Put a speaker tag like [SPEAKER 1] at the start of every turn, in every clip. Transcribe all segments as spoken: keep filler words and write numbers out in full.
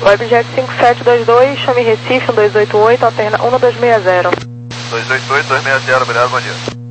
[SPEAKER 1] Webjet cinco sete dois dois, chame Recife, um dois oito oito, alterna um dois seis zero.
[SPEAKER 2] dois oito oito, dois seis zero, obrigado, bom dia.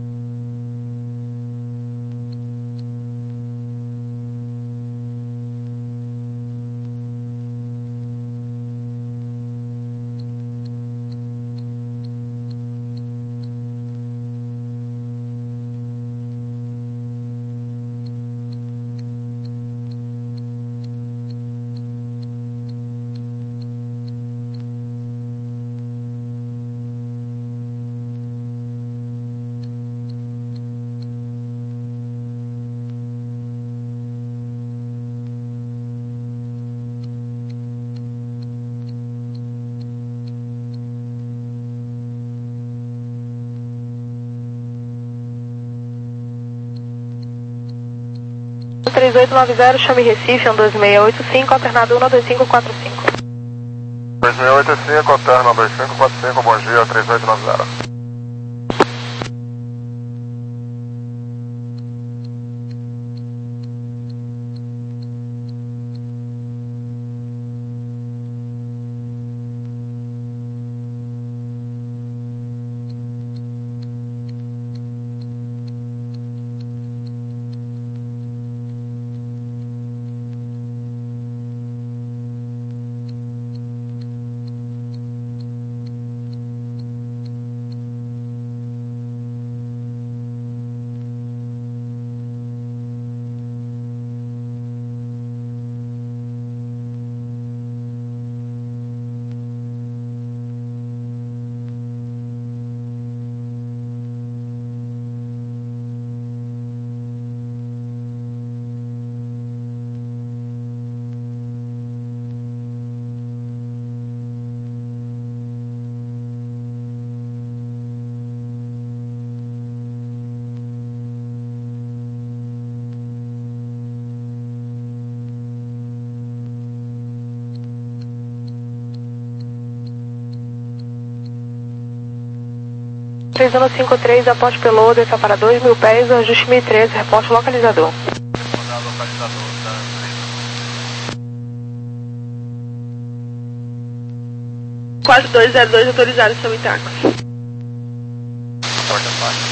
[SPEAKER 1] três oito nove zero, chame Recife, um dois seis oito cinco, alternado um dois cinco quatro cinco.
[SPEAKER 2] dois seis oito cinco, alterna um dois cinco quatro cinco, bom dia, três oito nove zero.
[SPEAKER 1] três um cinco três, aponte pelo desça para dois mil pés, ajuste mil e treze, reporte localizador.
[SPEAKER 2] Localizador, tá?
[SPEAKER 1] quatro dois zero dois autorizado, são intactos.
[SPEAKER 2] Porta faixa.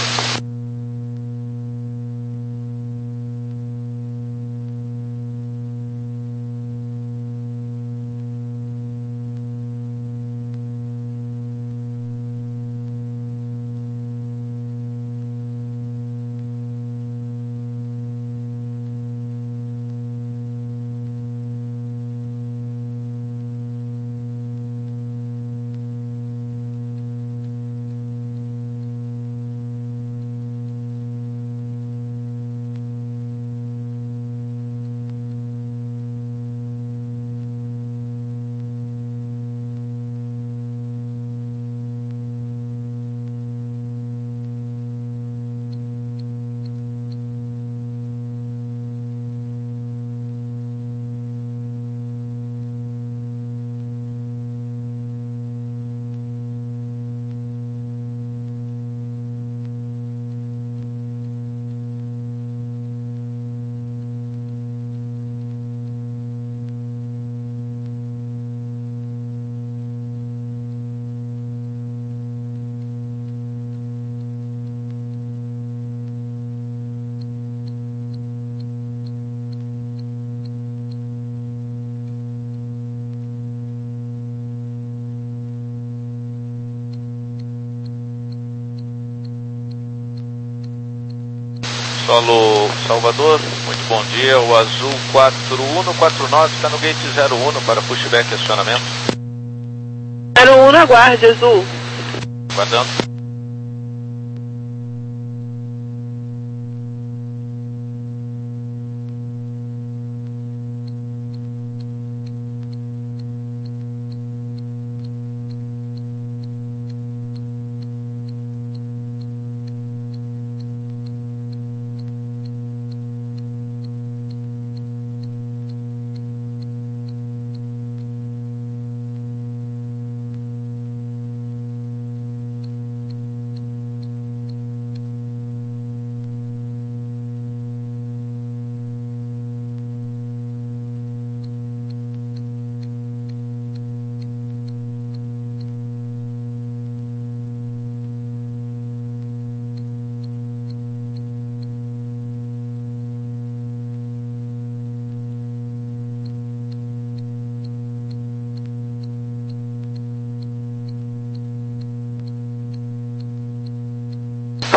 [SPEAKER 3] Solo Salvador, muito bom dia. O Azul quatro um quatro nove está no gate zero um para pushback e acionamento.
[SPEAKER 1] zero um, aguarde, Azul.
[SPEAKER 3] Aguardando.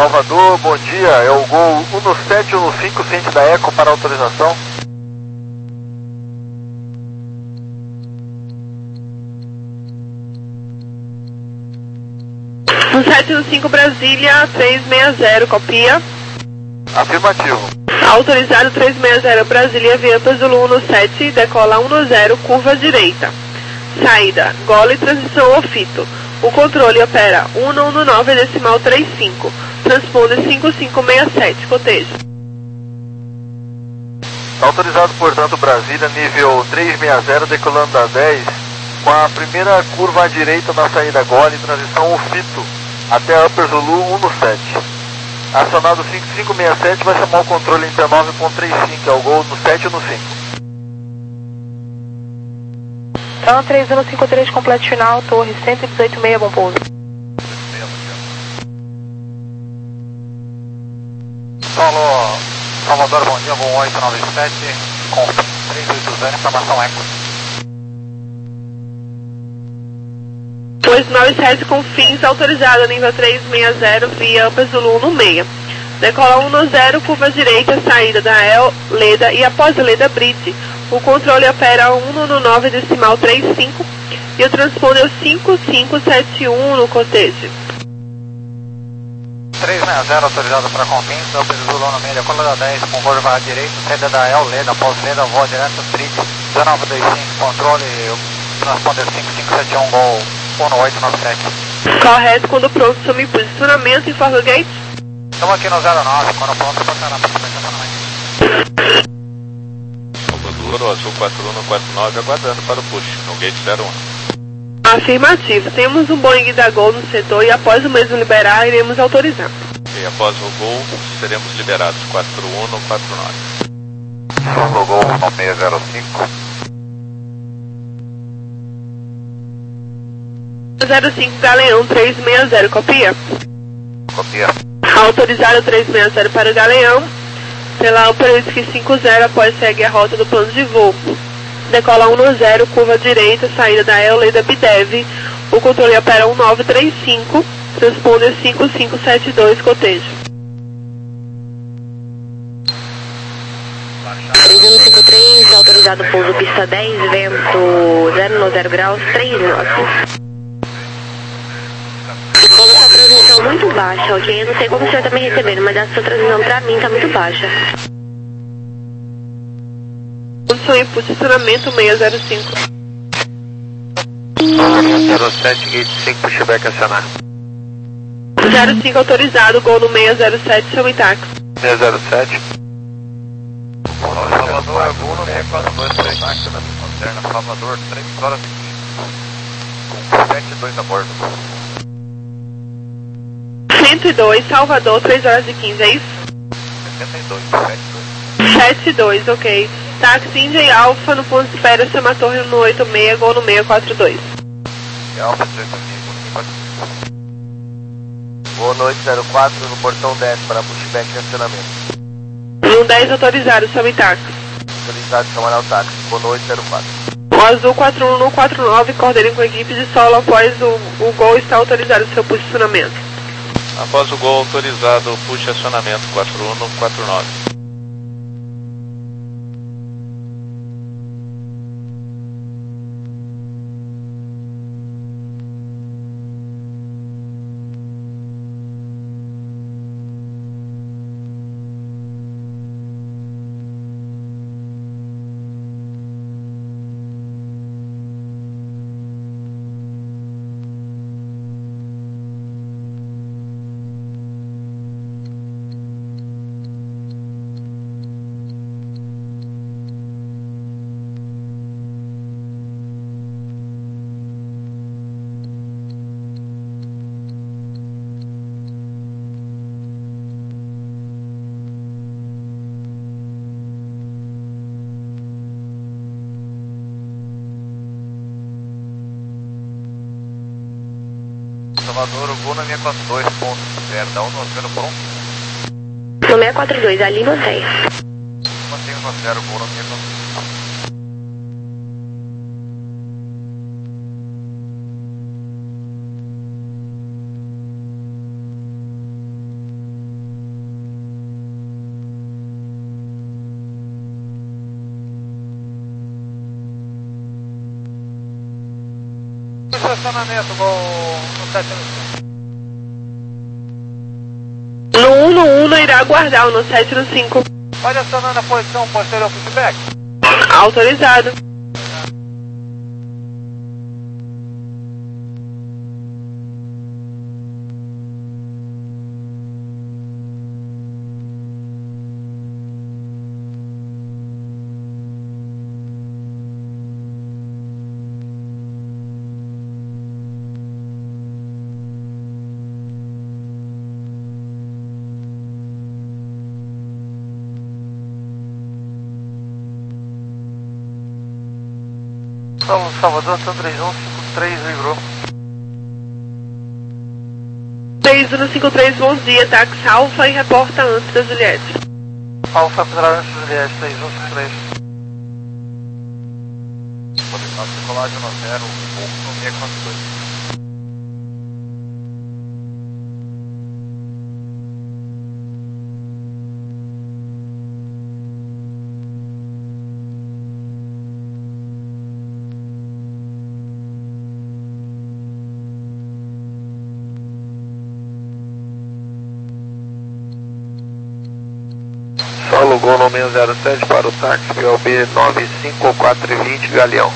[SPEAKER 2] Salvador, bom dia, é o Gol um sete um cinco, ciente da Eco para autorização.
[SPEAKER 1] um sete um cinco Brasília, três seis zero, copia.
[SPEAKER 2] Afirmativo.
[SPEAKER 1] Autorizado três seis zero Brasília, Avianca Zulu um sete, decola um zero, curva direita. Saída, Gole, transição Ofito. O controle opera um um nove, decimal trinta e cinco. Transponder cinco cinco seis sete, cotejo.
[SPEAKER 2] Autorizado, portanto, Brasília, nível três seis zero, decolando da dez, com a primeira curva à direita na saída Gole, transição Ofito, até Upper Zulu um sete. Acionado cinco cinco seis sete, vai chamar o controle Inter nove ponto trinta e cinco, é o Gol no sete no cinco.
[SPEAKER 1] Então, três um cinco três, completo final, torre cento e dezoito seis, bom pouso.
[SPEAKER 2] Solo, Salvador, bom dia, voo oito nove sete, com três oito zero, informação Eco.
[SPEAKER 1] oito nove sete com fins, autorizado, nível três seis zero, via Upper Zulu um seis. Decola um zero, curva direita, saída da El, Leda e após Leda Bridge. O controle opera um nove, decimal trinta e cinco e o transponder cinco cinco sete um no cotejo.
[SPEAKER 2] três seis zero, autorizado para Confins, Upper Zulu no meio, decola da dez, com curva à direita, saída da El, Leda, após Leda, voa direto, Bridge, dezenove vinte e cinco, controle, transponder cinco cinco sete um, Gol um oito nove sete.
[SPEAKER 1] Correto, quando pronto, some posicionamento, informa o gate.
[SPEAKER 2] Estamos aqui no zero nove, quando pronto, passará para o estacionamento.
[SPEAKER 3] Salvador, Azul quatro um quatro nove, aguardando para o push, no gate zero um.
[SPEAKER 1] Afirmativo, temos um Boeing da Gol no setor e após o mesmo liberar, iremos autorizar.
[SPEAKER 3] E após o Gol, seremos liberados, quatro um quatro nove.
[SPEAKER 2] Solo Gol um seis zero cinco.
[SPEAKER 1] zero cinco Galeão três seis zero, copia?
[SPEAKER 2] Copia.
[SPEAKER 1] Autorizado três seis zero para o Galeão, pela Upper cinco zero, após segue a rota do plano de voo. Decola um zero, curva direita, saída da El Leda Bidev. O controle opera um nove três cinco, transponder cinco cinco sete dois, cotejo.
[SPEAKER 4] três um cinco três, autorizado pouso pista dez, vento zero zero graus, três knots. Como essa transmissão é muito baixa, ok? Eu não sei como o senhor tá me recebendo, mas essa transmissão pra mim tá muito baixa.
[SPEAKER 1] Condição em posicionamento seis zero cinco.
[SPEAKER 2] zero sete, gate cinco, pushback acionar.
[SPEAKER 1] zero cinco autorizado, Gol no seis zero sete, chama em táxi.
[SPEAKER 2] seis zero sete. Salvador, é Gol no seis quatro dois, três táxi na Lanterna, Salvador, três horas e quinze. Com sete dois a bordo.
[SPEAKER 1] cento e dois, Salvador, três horas e quinze, é isso?
[SPEAKER 2] setenta e dois, setenta e dois.
[SPEAKER 1] setenta e dois, ok. Táxi India Alpha no ponto de espera, chama a torre no oito seis, Gol no seis quatro dois.
[SPEAKER 2] E Alfa três oito cinco. Boa noite, zero quatro, no portão dez para pushback e acionamento.
[SPEAKER 1] um dez autorizado, chama em táxi.
[SPEAKER 2] Autorizado, chamar ao táxi. Boa noite, zero quatro.
[SPEAKER 1] O Azul quatro um quatro nove, coordenem com a equipe de solo após o, o Gol estar autorizado seu posicionamento.
[SPEAKER 3] Após o Gol autorizado, push acionamento quatro um quatro nove.
[SPEAKER 2] Salvador, o Gol na minha quatro dois, ponto zero, dá um no zero pronto.
[SPEAKER 4] No seis quatro dois, ali mantém.
[SPEAKER 2] Mantém um no zero, Gol na minha quatro dois.
[SPEAKER 5] estacionamento no sete cinco.
[SPEAKER 1] No um no um irá aguardar o no sete no cinco.
[SPEAKER 5] Pode acionar na posição posterior pushback.
[SPEAKER 1] Autorizado.
[SPEAKER 2] Salvador, São três um cinco três, vibrou.
[SPEAKER 1] três um cinco três, bom dia, táxi Alfa e reporta antes da Juliette.
[SPEAKER 2] Alfa, para antes da Juliette, três um cinco três. Posição de decolagem no zero, no seis quatro dois. Solo Gol no meio zero sete para o táxi P O B nove cinco quatro dois zero Galeão.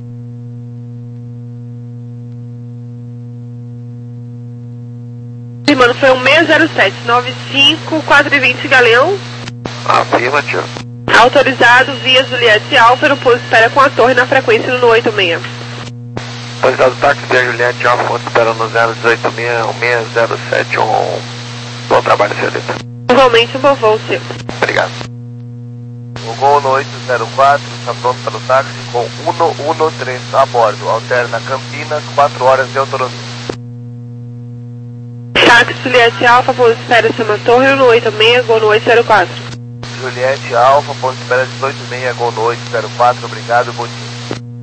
[SPEAKER 1] Sim, mano, foi um seis zero sete, nove cinco quatro dois zero Galeão.
[SPEAKER 2] Afirmativo.
[SPEAKER 1] Autorizado via Juliette Alfa, no posto espera com a torre na frequência no oito seis.
[SPEAKER 2] Autorizado táxi via Juliette Alfa, ponto espera no zero um oito seis, um seis zero sete, um bom trabalho, senhorita.
[SPEAKER 1] Igualmente um bom voo, seu.
[SPEAKER 2] Obrigado. O Gol no oito zero quatro está pronto para o táxi com um um três a bordo. Alterna Campinas, quatro horas de autonomia.
[SPEAKER 1] Táxi Juliette Alfa, posto espera acima torre no oito seis, Gol no oito zero quatro.
[SPEAKER 2] Juliette Alfa, ponto espera dezoito seis, Gol no oito zero quatro, obrigado, bom dia.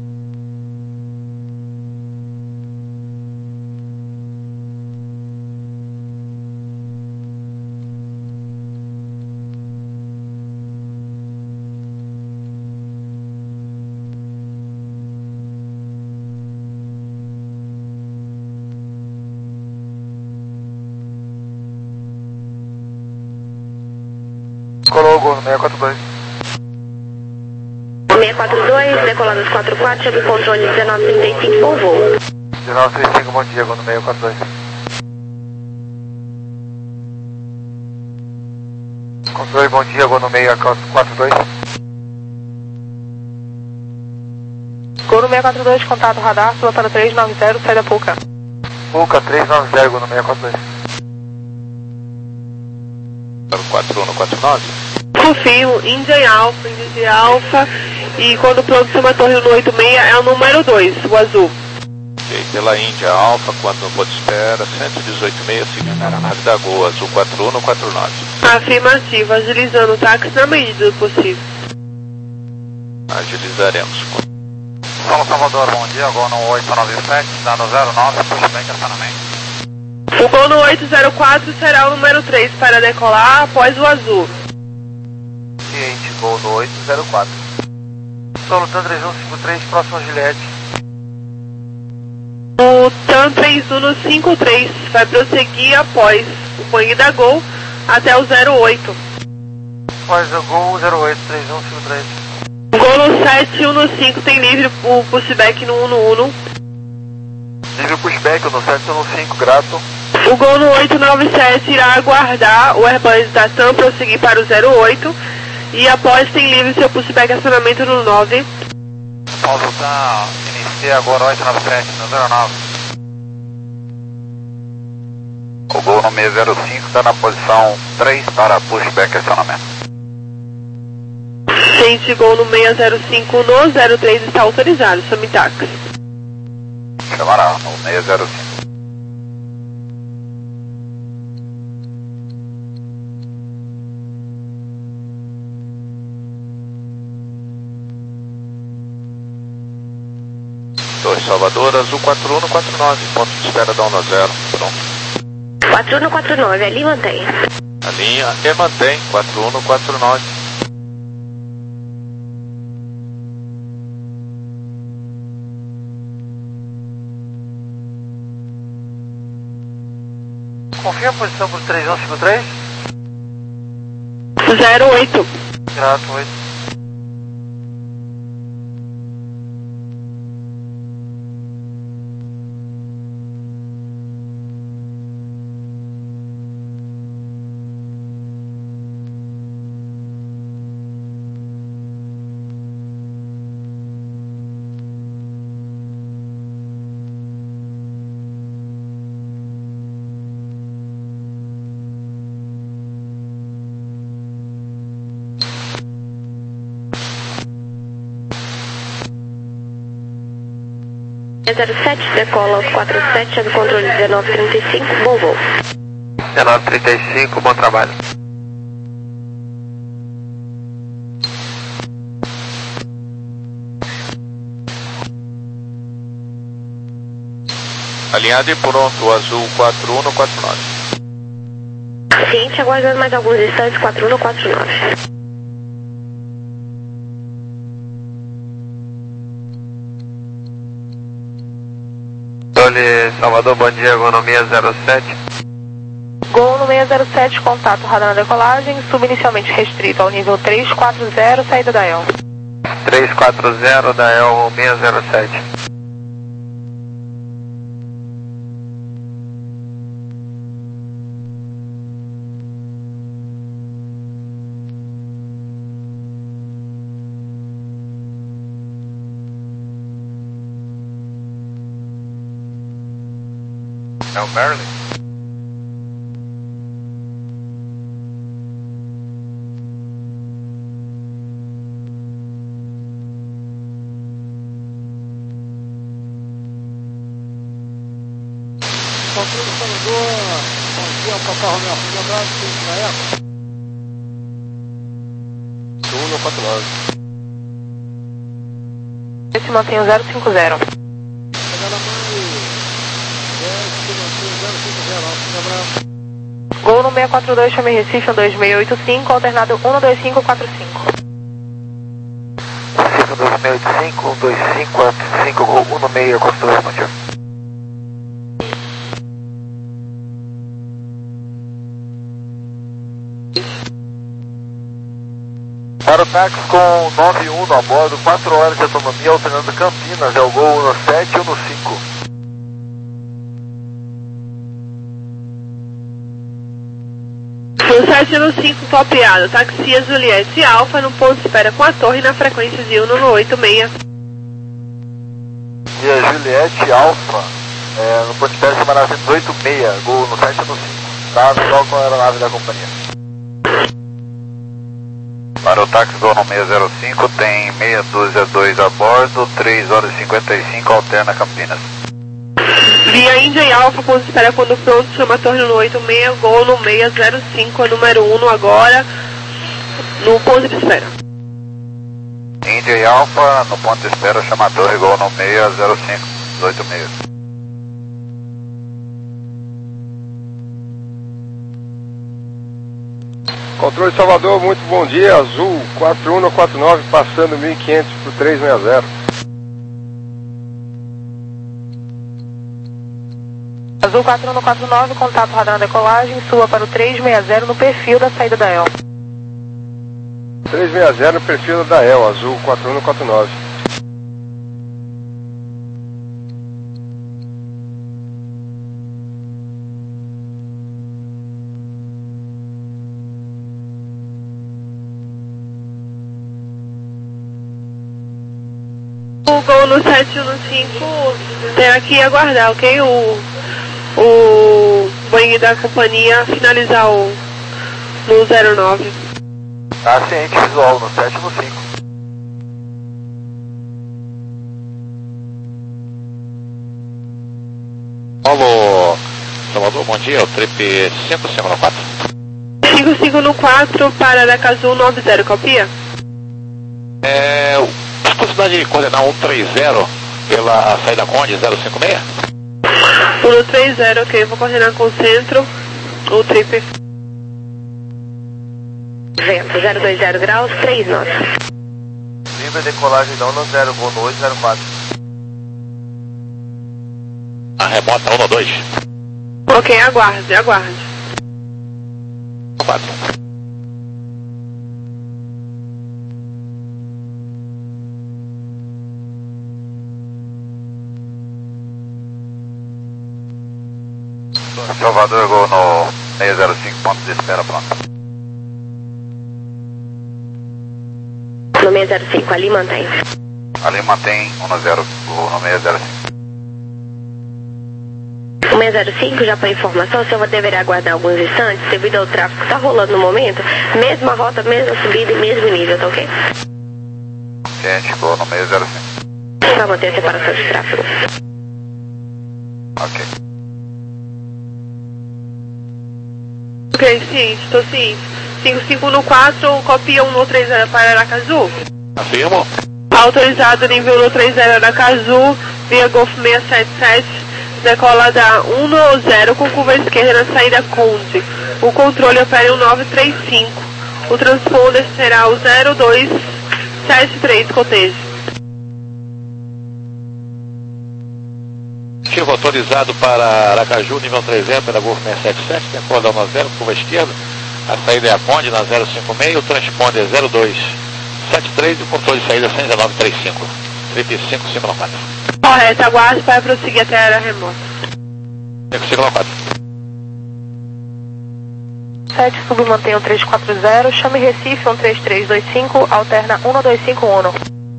[SPEAKER 2] Colou no seis quatro dois.
[SPEAKER 4] seis quatro dois, decolando os quatro quatro, sob controle dezenove trinta e cinco, bom voo.
[SPEAKER 2] dezenove trinta e cinco, bom dia, Gol no seis quatro dois. Controle, bom dia, Gol no seis quatro dois.
[SPEAKER 1] Gol no seis quatro dois, contato radar, sua para três nove zero, sai da Puca.
[SPEAKER 2] Puca, três nove zero, Gol no seis quatro dois.
[SPEAKER 3] quatro um quatro nove.
[SPEAKER 1] Confio, Índia Alfa, Índia Alfa, e quando pronto chama a torre no oito seis é o número dois, o azul.
[SPEAKER 3] Ok, pela Índia Alfa, quando o posto espera, cento e dezoito seis, seguindo a nave da Gol, azul quatro um quatro nove.
[SPEAKER 1] Afirmativo, agilizando o táxi na medida do possível.
[SPEAKER 3] Agilizaremos.
[SPEAKER 5] Solo Salvador, bom dia, Gol no oito nove sete, dando zero nove, pushback acionamento.
[SPEAKER 1] O Gol no oito zero quatro será o número três para decolar após o azul.
[SPEAKER 2] Ciente, Gol no oito zero quatro. Solo Tan três um cinco três, próximo a Juliette.
[SPEAKER 1] O Tan três um cinco três vai prosseguir após o banho da Gol até o zero oito.
[SPEAKER 2] Após o Gol zero oito, três um cinco três.
[SPEAKER 1] O Gol no sete um cinco tem livre o pushback no um no um.
[SPEAKER 2] Livre pushback no sete um cinco, grato.
[SPEAKER 1] O Gol no oito nove sete irá aguardar o Airbus da TAM prosseguir para o zero oito e após tem livre seu pushback acionamento no nove.
[SPEAKER 5] Paulo Tan, inicia agora oito nove sete, no zero nove.
[SPEAKER 2] O Gol no seis zero cinco está na posição três para pushback acionamento.
[SPEAKER 1] Gente, Gol no seis zero cinco no zero três está autorizado, chame táxi.
[SPEAKER 2] Chamará no seis zero cinco.
[SPEAKER 3] dois Salvador, azul quatro um quatro nove, ponto de espera da um zero, pronto.
[SPEAKER 4] quatro um quatro nove, ali mantém.
[SPEAKER 3] A linha e mantém, quatro um quatro nove.
[SPEAKER 2] confirma a posição por três um cinco três.
[SPEAKER 1] zero oito.
[SPEAKER 2] Grato, oito.
[SPEAKER 4] zero sete, decola quatro sete, do controle dezenove trinta e cinco, bom voo.
[SPEAKER 2] dezenove trinta e cinco, bom trabalho.
[SPEAKER 3] Alinhado e pronto, azul quatro um quatro nove.
[SPEAKER 4] Ciente, aguardando mais alguns instantes, quatro um quatro nove.
[SPEAKER 2] Salvador, bom dia, Gol no seis zero sete.
[SPEAKER 1] Gol no seis zero sete, contato radar na decolagem, sub inicialmente restrito ao nível três quatro zero, saída da E L.
[SPEAKER 2] três quatro zero da E L seis zero sete.
[SPEAKER 5] É o Merlin.
[SPEAKER 6] Controle Salvador, bom dia, Papai Romeu, um abraço, Israel.
[SPEAKER 2] um quatro nove.
[SPEAKER 1] Esse mantém o zero cinco zero. Gol no seis quatro dois, chame Recife um dois seis oito cinco, alternado um dois cinco quatro cinco.
[SPEAKER 2] Recife um dois seis oito cinco, um dois cinco quatro cinco, Gol um no seis quatro dois, bom dia. Para o táxi com nove um a bordo, quatro horas de autonomia, alternando Campinas, é o Gol um no sete e um no cinco.
[SPEAKER 1] sete no cinco, copiado. Taxia Juliette Alfa no ponto de espera com a torre na frequência de um no oito seis.
[SPEAKER 2] E a Juliette Alfa, é, no ponto de espera chamada cento e oito seis, Gol no sete e no cinco. Tá só com a aeronave da companhia.
[SPEAKER 5] Para o táxi Gol no seis zero cinco, tem meia dúzia dois a bordo, três horas e cinquenta e cinco, alterna Campinas.
[SPEAKER 1] Via Índia e Alfa, ponto de espera quando pronto, chama a torre no oito seis, Gol no seis zero cinco, é número um agora, no ponto de espera.
[SPEAKER 5] Índia e Alfa, no ponto de espera, chama a torre Gol no seis zero cinco, oito seis.
[SPEAKER 7] Controle Salvador, muito bom dia, azul quatro um quatro nove, passando mil e quinhentos por três seis zero.
[SPEAKER 1] Azul quatro um quatro nove, contato radar na decolagem, suba para o três seis zero no perfil da saída da E L.
[SPEAKER 7] três seis zero no perfil da E L, azul quatro um quatro nove.
[SPEAKER 1] O Gol no sete um cinco terá que aguardar, ok? O, o banho da companhia finalizar o no zero nove.
[SPEAKER 2] Tá ciente visual no sete e no cinco.
[SPEAKER 5] Alô, Salvador, bom dia, o trip cinco cinco no quatro.
[SPEAKER 1] cinco cinco no quatro, Parada Azul nove zero, copia?
[SPEAKER 5] É, a possibilidade de coordenar um três zero pela saída Conde zero cinco seis?
[SPEAKER 1] um três zero, ok, vou coordenar com o centro, o trip.
[SPEAKER 4] Vento zero dois zero graus, três knots.
[SPEAKER 2] Livre decolagem da um no zero, Gol no oito zero quatro.
[SPEAKER 5] A remota um no dois.
[SPEAKER 1] Ok, aguarde, aguarde.
[SPEAKER 3] quatro.
[SPEAKER 5] Salvador, Gol no seis zero cinco, ponto de espera, pronto.
[SPEAKER 4] No seis zero cinco, ali mantém.
[SPEAKER 5] Ali mantém um zero, Gol no seis zero cinco.
[SPEAKER 4] O seis zero cinco, já para informação, o senhor deverá aguardar alguns instantes devido ao tráfego que está rolando no momento. Mesma rota, mesma subida e mesmo nível, tá ok?
[SPEAKER 5] Ciente, Gol no seis zero cinco.
[SPEAKER 4] Para manter a separação de tráfego.
[SPEAKER 5] Ok.
[SPEAKER 1] Ok, ciente, estou ciente. cinco cinco no quatro, copia um no três zero para Aracaju.
[SPEAKER 3] Afirmo.
[SPEAKER 1] Autorizado nível no três zero Aracaju, via Golf seis sete sete, decola da um no zero com curva esquerda na saída Conde. O controle opera um nove três cinco. O transponder será o zero dois sete três, cotejo.
[SPEAKER 3] Ativo autorizado para Aracaju, nível trezentos, pela Golf seis sete sete, decola da um zero, curva esquerda. A saída é a Conde na zero cinco seis, o transponder é zero dois sete três e o controle de saída é cento e dezenove trinta e cinco. trinta e cinco, cinco quatro.
[SPEAKER 1] Correto, aguarde para prosseguir até a área remota.
[SPEAKER 3] cinco quatro.
[SPEAKER 8] sete, submantém um três quatro zero, chame Recife um três três dois cinco, alterna um dois cinco um.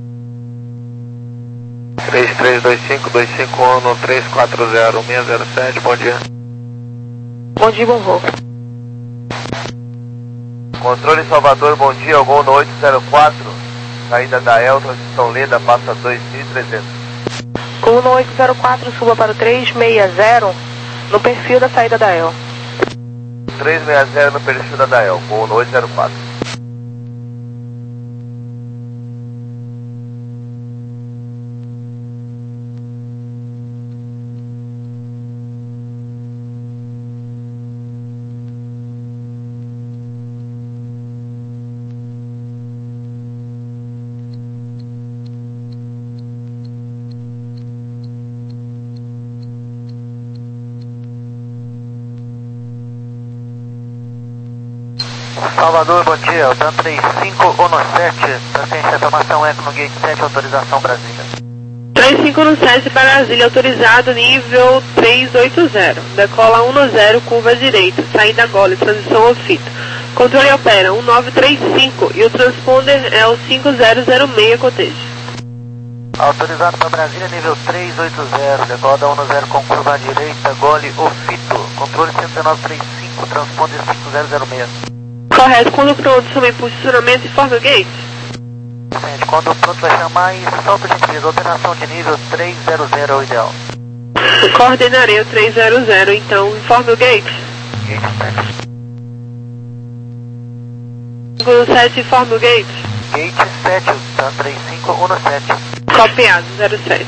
[SPEAKER 2] três três dois cinco, dois cinco um, três quatro zero, seis zero sete, bom dia.
[SPEAKER 8] Bom dia, bom voo.
[SPEAKER 2] Controle Salvador, bom dia, Gol no oito zero quatro, saída da El, transição Leda, passa dois mil e trezentos.
[SPEAKER 8] Gol no oito zero quatro, suba para o três seis zero, no perfil da saída da El.
[SPEAKER 2] três seis zero no perfil da Dael, Gol no oito zero quatro. Salvador, bom dia, o Dan três cinco um sete, paciente, informação Eco no Gate sete, autorização Brasília.
[SPEAKER 1] três cinco sete Brasília, autorizado nível três oito zero. Decola um no zero, curva direita, saída Gole, transição Ofito. Controle opera um nove três cinco e o transponder é o cinco zero zero seis, cotejo.
[SPEAKER 2] Autorizado para Brasília, nível três oito zero, decola da um no zero com curva direita, Gole, Ofito. Controle cento e dezenove trinta e cinco, transponder cinco zero zero seis.
[SPEAKER 1] Correto, quando pronto, chame posicionamento e informe o gate.
[SPEAKER 2] Gente, quando pronto vai chamar e solta gentileza, alteração de nível três zero zero é o ideal.
[SPEAKER 1] Coordenarei o três zero zero, então informe o gate.
[SPEAKER 2] Gate sete.
[SPEAKER 1] cinco sete, informe o gate.
[SPEAKER 2] Gate sete, Dan três cinco um sete.
[SPEAKER 1] Copiado, zero sete.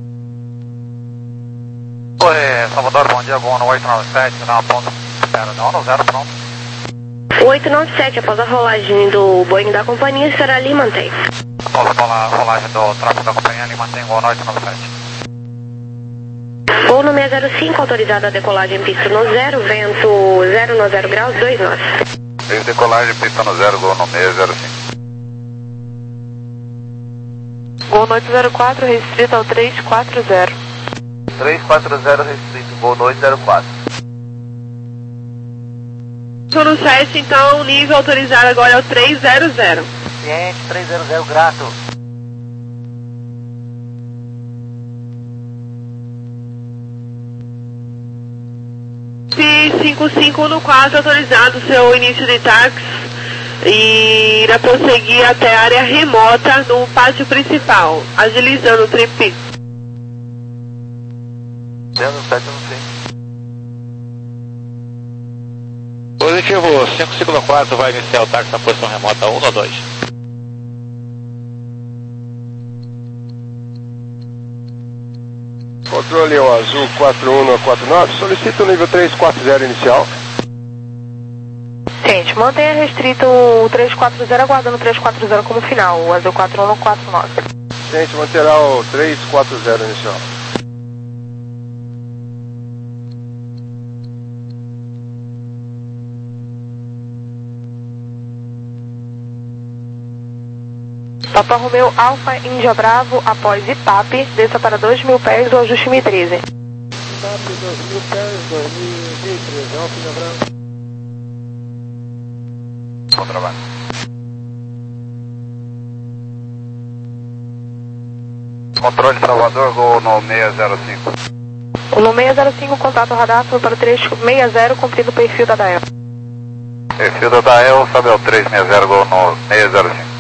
[SPEAKER 5] Oi, Salvador, bom dia, Gol no oito nove sete, na ponta, espera, não, no zero, pronto.
[SPEAKER 4] O oito nove sete, após a rolagem do Boeing da companhia, estará ali e mantém.
[SPEAKER 5] Após a rolagem do tráfego da companhia, ele mantém Gol no oito nove sete.
[SPEAKER 4] Gol no seis zero cinco, autorizado a decolagem pista no zero, vento zero no zero graus, dois nós.
[SPEAKER 5] Veio decolagem, pista no zero, Gol no seis zero cinco.
[SPEAKER 8] Gol no oito zero quatro, restrito ao três quatro zero.
[SPEAKER 2] três quatro zero restrito, Gol no oito zero quatro.
[SPEAKER 1] No sete, então, o nível autorizado agora é o três zero zero.
[SPEAKER 2] Ciente, três zero zero, grato.
[SPEAKER 1] cinco cinco um quatro, autorizado seu início de táxi e irá prosseguir até a área remota no pátio principal, agilizando o trip.
[SPEAKER 2] zero sete, não sei.
[SPEAKER 3] Positivo, cinco cinco quatro vai iniciar o táxi na posição remota um ou dois.
[SPEAKER 7] Controle o Azul quatro um quatro nove, solicita o nível três quatro zero inicial.
[SPEAKER 8] Gente, mantenha restrito o três quatro zero, aguardando o três quatro zero como final, o Azul quatro um quatro nove.
[SPEAKER 7] Gente, manterá o três quatro zero inicial.
[SPEAKER 8] Papa Romeu Alfa Índia Bravo após Itap, desça para dois mil pés do ajuste mil e treze.
[SPEAKER 6] Itap, dois mil pés, dois mil e treze, Alfa Índia Bravo.
[SPEAKER 5] Bom trabalho. Controle Salvador, gol no seis zero cinco.
[SPEAKER 8] No seis zero cinco, contato radar para o três seis zero, cumprindo o perfil da Dael.
[SPEAKER 5] Perfil da Dael, Sabel três seis zero, gol no seis zero cinco.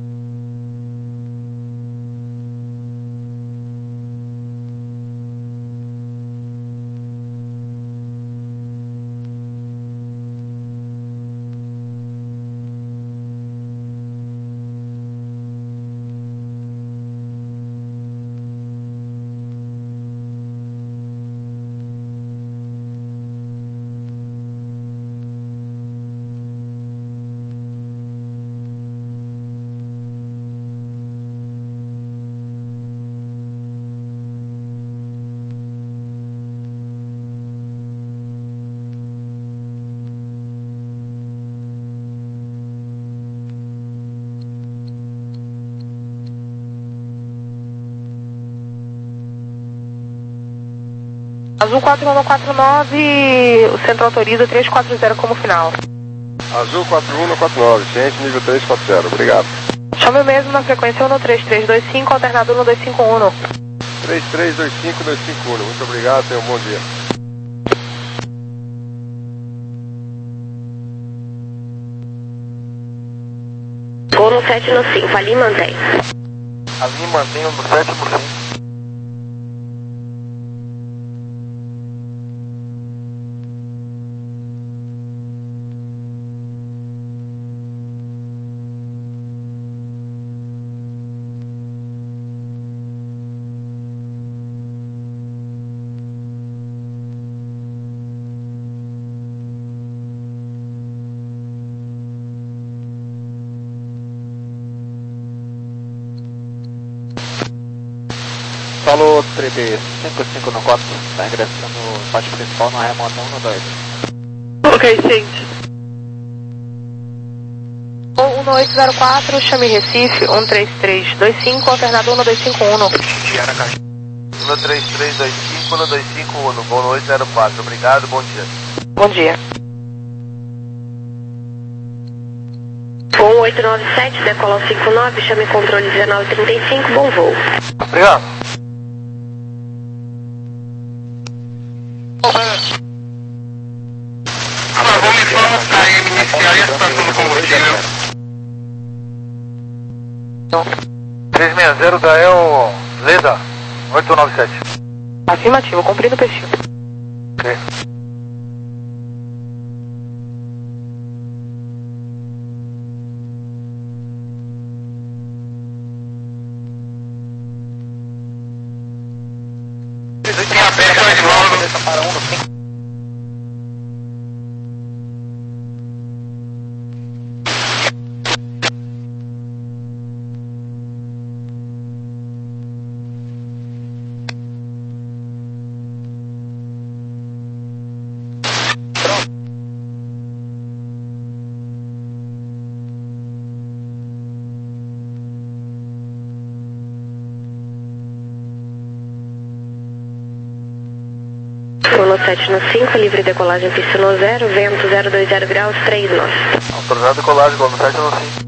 [SPEAKER 8] Azul quatro um quatro nove, o centro autoriza três quatro zero como final.
[SPEAKER 7] Azul quatro um quatro nove, ciente nível três quatro zero, obrigado.
[SPEAKER 8] Chame mesmo na frequência um três três dois cinco, alternador um dois cinco um.
[SPEAKER 7] três três dois cinco dois cinco um, muito obrigado, tenha um bom dia.
[SPEAKER 4] Gol no sete no cinco, ali mantém.
[SPEAKER 2] Ali mantém no sete no cinco.
[SPEAKER 9] Solo três cinco cinco no quatro, está regressando no parte principal no remoto um no dois.
[SPEAKER 1] Ok, gente.
[SPEAKER 8] um oito zero quatro, chame Recife, um três três dois cinco, alternador um dois cinco um.
[SPEAKER 2] um três três dois cinco, um dois cinco um, gol no oito zero quatro, obrigado, bom dia.
[SPEAKER 8] Bom dia.
[SPEAKER 4] um oito nove sete, decola cinco nove, chame controle dezenove trinta e cinco, bom voo.
[SPEAKER 2] Obrigado. três seis zero da El Leda, oito nove sete.
[SPEAKER 8] Afirmativo, cumprindo o perfil.
[SPEAKER 2] Ok.
[SPEAKER 5] Tem aberto de volta para um no cinco.
[SPEAKER 4] no sete no cinco, livre decolagem pista no zero, vento zero dois zero graus, três nós.
[SPEAKER 2] Autorizado decolagem, gol no sete no cinco.